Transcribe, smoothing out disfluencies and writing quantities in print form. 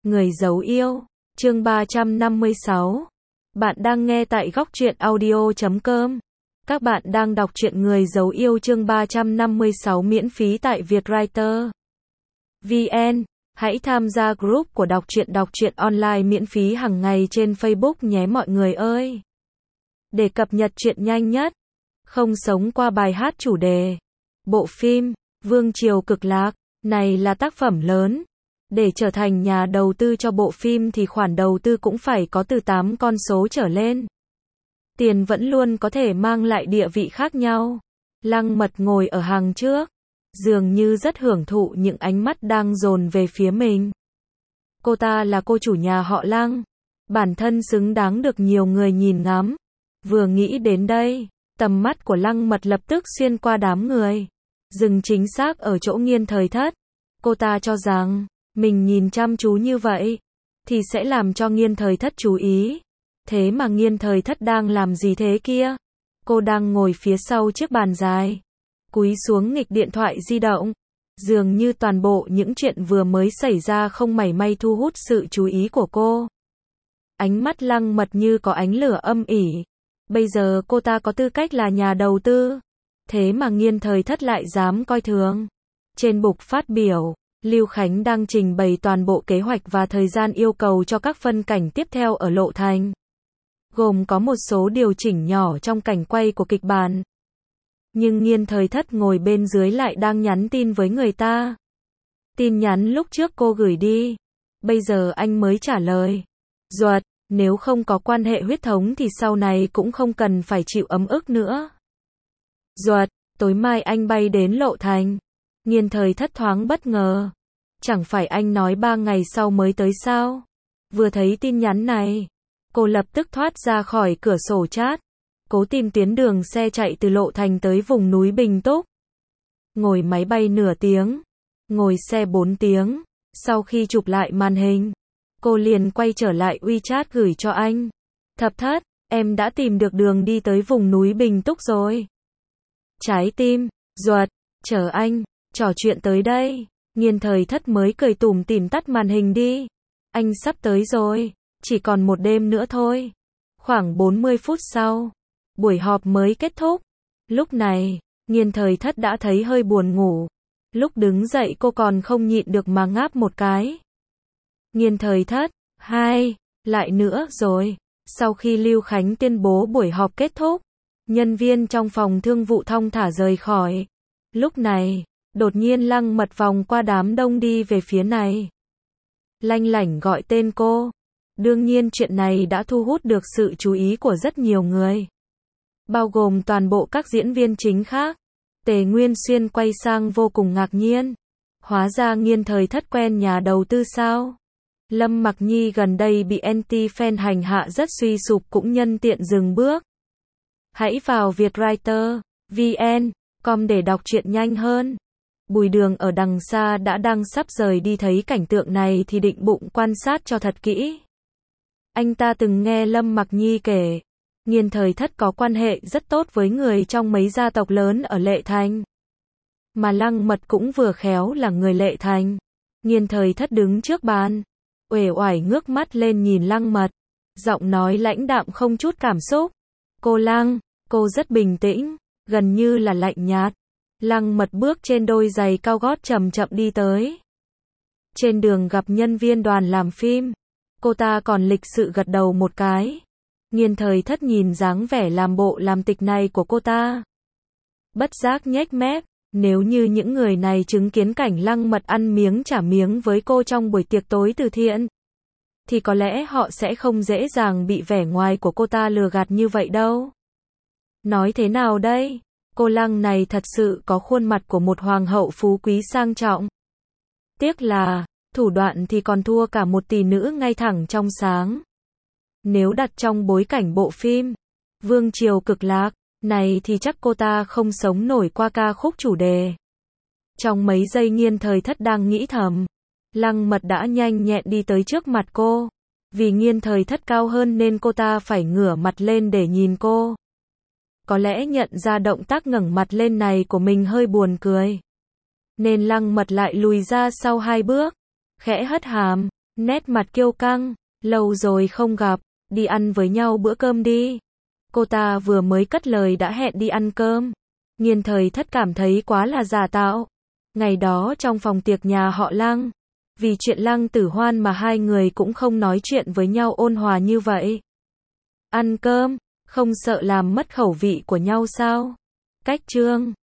Người giấu yêu, chương 356. Bạn đang nghe tại góc truyện audio.com. Các bạn đang đọc truyện Người giấu yêu chương 356 miễn phí tại Vietwriter VN. Hãy tham gia group của đọc truyện online miễn phí hàng ngày trên Facebook nhé mọi người ơi. Để cập nhật truyện nhanh nhất, không sống qua bài hát chủ đề. Bộ phim Vương Triều Cực Lạc này là tác phẩm lớn. Để trở thành nhà đầu tư cho bộ phim thì khoản đầu tư cũng phải có từ 8 con số trở lên. Tiền vẫn luôn có thể mang lại địa vị khác nhau. Lăng Mật ngồi ở hàng trước, dường như rất hưởng thụ những ánh mắt đang dồn về phía mình. Cô ta là cô chủ nhà họ Lăng, bản thân xứng đáng được nhiều người nhìn ngắm. Vừa nghĩ đến đây, tầm mắt của Lăng Mật lập tức xuyên qua đám người, dừng chính xác ở chỗ Nghiên Thời Thất. Cô ta cho rằng mình nhìn chăm chú như vậy thì sẽ làm cho Nghiên Thời Thất chú ý. Thế mà Nghiên Thời Thất đang làm gì thế kia? Cô đang ngồi phía sau chiếc bàn dài, cúi xuống nghịch điện thoại di động. Dường như toàn bộ những chuyện vừa mới xảy ra không mảy may thu hút sự chú ý của cô. Ánh mắt Lăng Mật như có ánh lửa âm ỉ. Bây giờ cô ta có tư cách là nhà đầu tư, thế mà Nghiên Thời Thất lại dám coi thường. Trên bục phát biểu, Lưu Khánh đang trình bày toàn bộ kế hoạch và thời gian yêu cầu cho các phân cảnh tiếp theo ở Lộ Thành, gồm có một số điều chỉnh nhỏ trong cảnh quay của kịch bản. Nhưng Nghiên Thời Thất ngồi bên dưới lại đang nhắn tin với người ta. Tin nhắn lúc trước cô gửi đi, bây giờ anh mới trả lời. Duật, nếu không có quan hệ huyết thống thì sau này cũng không cần phải chịu ấm ức nữa. Duật, tối mai anh bay đến Lộ Thành. Nghiên Thời Thất thoáng bất ngờ. Chẳng phải anh nói 3 ngày sau mới tới sao? Vừa thấy tin nhắn này, cô lập tức thoát ra khỏi cửa sổ chat, cố tìm tuyến đường xe chạy từ Lộ Thành tới vùng núi Bình Túc. Ngồi máy bay nửa tiếng, ngồi xe 4 tiếng, sau khi chụp lại màn hình, cô liền quay trở lại WeChat gửi cho anh. Thập Thất, em đã tìm được đường đi tới vùng núi Bình Túc rồi. Trái tim, Duật, chờ anh, trò chuyện tới đây. Nghiên Thời Thất mới cười tủm tỉm tắt màn hình đi. Anh sắp tới rồi, chỉ còn một đêm nữa thôi. Khoảng 40 phút sau, buổi họp mới kết thúc. Lúc này, Nghiên Thời Thất đã thấy hơi buồn ngủ. Lúc đứng dậy cô còn không nhịn được mà ngáp một cái. Nghiên Thời Thất, lại nữa rồi. Sau khi Lưu Khánh tuyên bố buổi họp kết thúc, nhân viên trong phòng thương vụ thong thả rời khỏi. Lúc này, đột nhiên Lăng Mật vòng qua đám đông đi về phía này. Lanh lảnh gọi tên cô. Đương nhiên chuyện này đã thu hút được sự chú ý của rất nhiều người, bao gồm toàn bộ các diễn viên chính khác. Tề Nguyên Xuyên quay sang vô cùng ngạc nhiên. Hóa ra Nghiên Thời Thất quen nhà đầu tư sao? Lâm Mặc Nhi gần đây bị anti-fan hành hạ rất suy sụp cũng nhân tiện dừng bước. Hãy vào Vietwriter VN.com để đọc truyện nhanh hơn. Bùi Đường ở đằng xa đang sắp rời đi thấy cảnh tượng này thì định bụng quan sát cho thật kỹ. Anh ta từng nghe Lâm Mặc Nhi kể, Nghiên Thời Thất có quan hệ rất tốt với người trong mấy gia tộc lớn ở Lệ Thành. Mà Lăng Mật cũng vừa khéo là người Lệ Thành. Nghiên Thời Thất đứng trước bàn, uể oải ngước mắt lên nhìn Lăng Mật, giọng nói lãnh đạm không chút cảm xúc. Cô Lăng, cô rất bình tĩnh, gần như là lạnh nhạt. Lăng Mật bước trên đôi giày cao gót chậm chậm đi tới. Trên đường gặp nhân viên đoàn làm phim, cô ta còn lịch sự gật đầu một cái. Nghiên Thời Thất nhìn dáng vẻ làm bộ làm tịch này của cô ta, bất giác nhếch mép. Nếu như những người này chứng kiến cảnh Lăng Mật ăn miếng trả miếng với cô trong buổi tiệc tối từ thiện, thì có lẽ họ sẽ không dễ dàng bị vẻ ngoài của cô ta lừa gạt như vậy đâu. Nói thế nào đây? Cô Lăng này thật sự có khuôn mặt của một hoàng hậu phú quý sang trọng. Tiếc là, thủ đoạn thì còn thua cả một tỷ nữ ngay thẳng trong sáng. Nếu đặt trong bối cảnh bộ phim Vương Triều Cực Lạc này thì chắc cô ta không sống nổi qua ca khúc chủ đề. Trong mấy giây Nghiên Thời Thất đang nghĩ thầm, Lăng Mật đã nhanh nhẹn đi tới trước mặt cô. Vì Nghiên Thời Thất cao hơn nên cô ta phải ngửa mặt lên để nhìn cô. Có lẽ nhận ra động tác ngẩng mặt lên này của mình hơi buồn cười, nên Lăng Mật lại lùi ra sau 2 bước, khẽ hất hàm, Nét mặt kiêu căng, lâu rồi không gặp, đi ăn với nhau bữa cơm đi. Cô ta vừa mới cất lời đã hẹn đi ăn cơm. Nghiên Thời Thất cảm thấy quá là giả tạo. Ngày đó trong phòng tiệc nhà họ Lăng, vì chuyện Lăng Tử Hoan mà hai người cũng không nói chuyện với nhau ôn hòa như vậy. Ăn cơm, không sợ làm mất khẩu vị của nhau sao? Cách Trương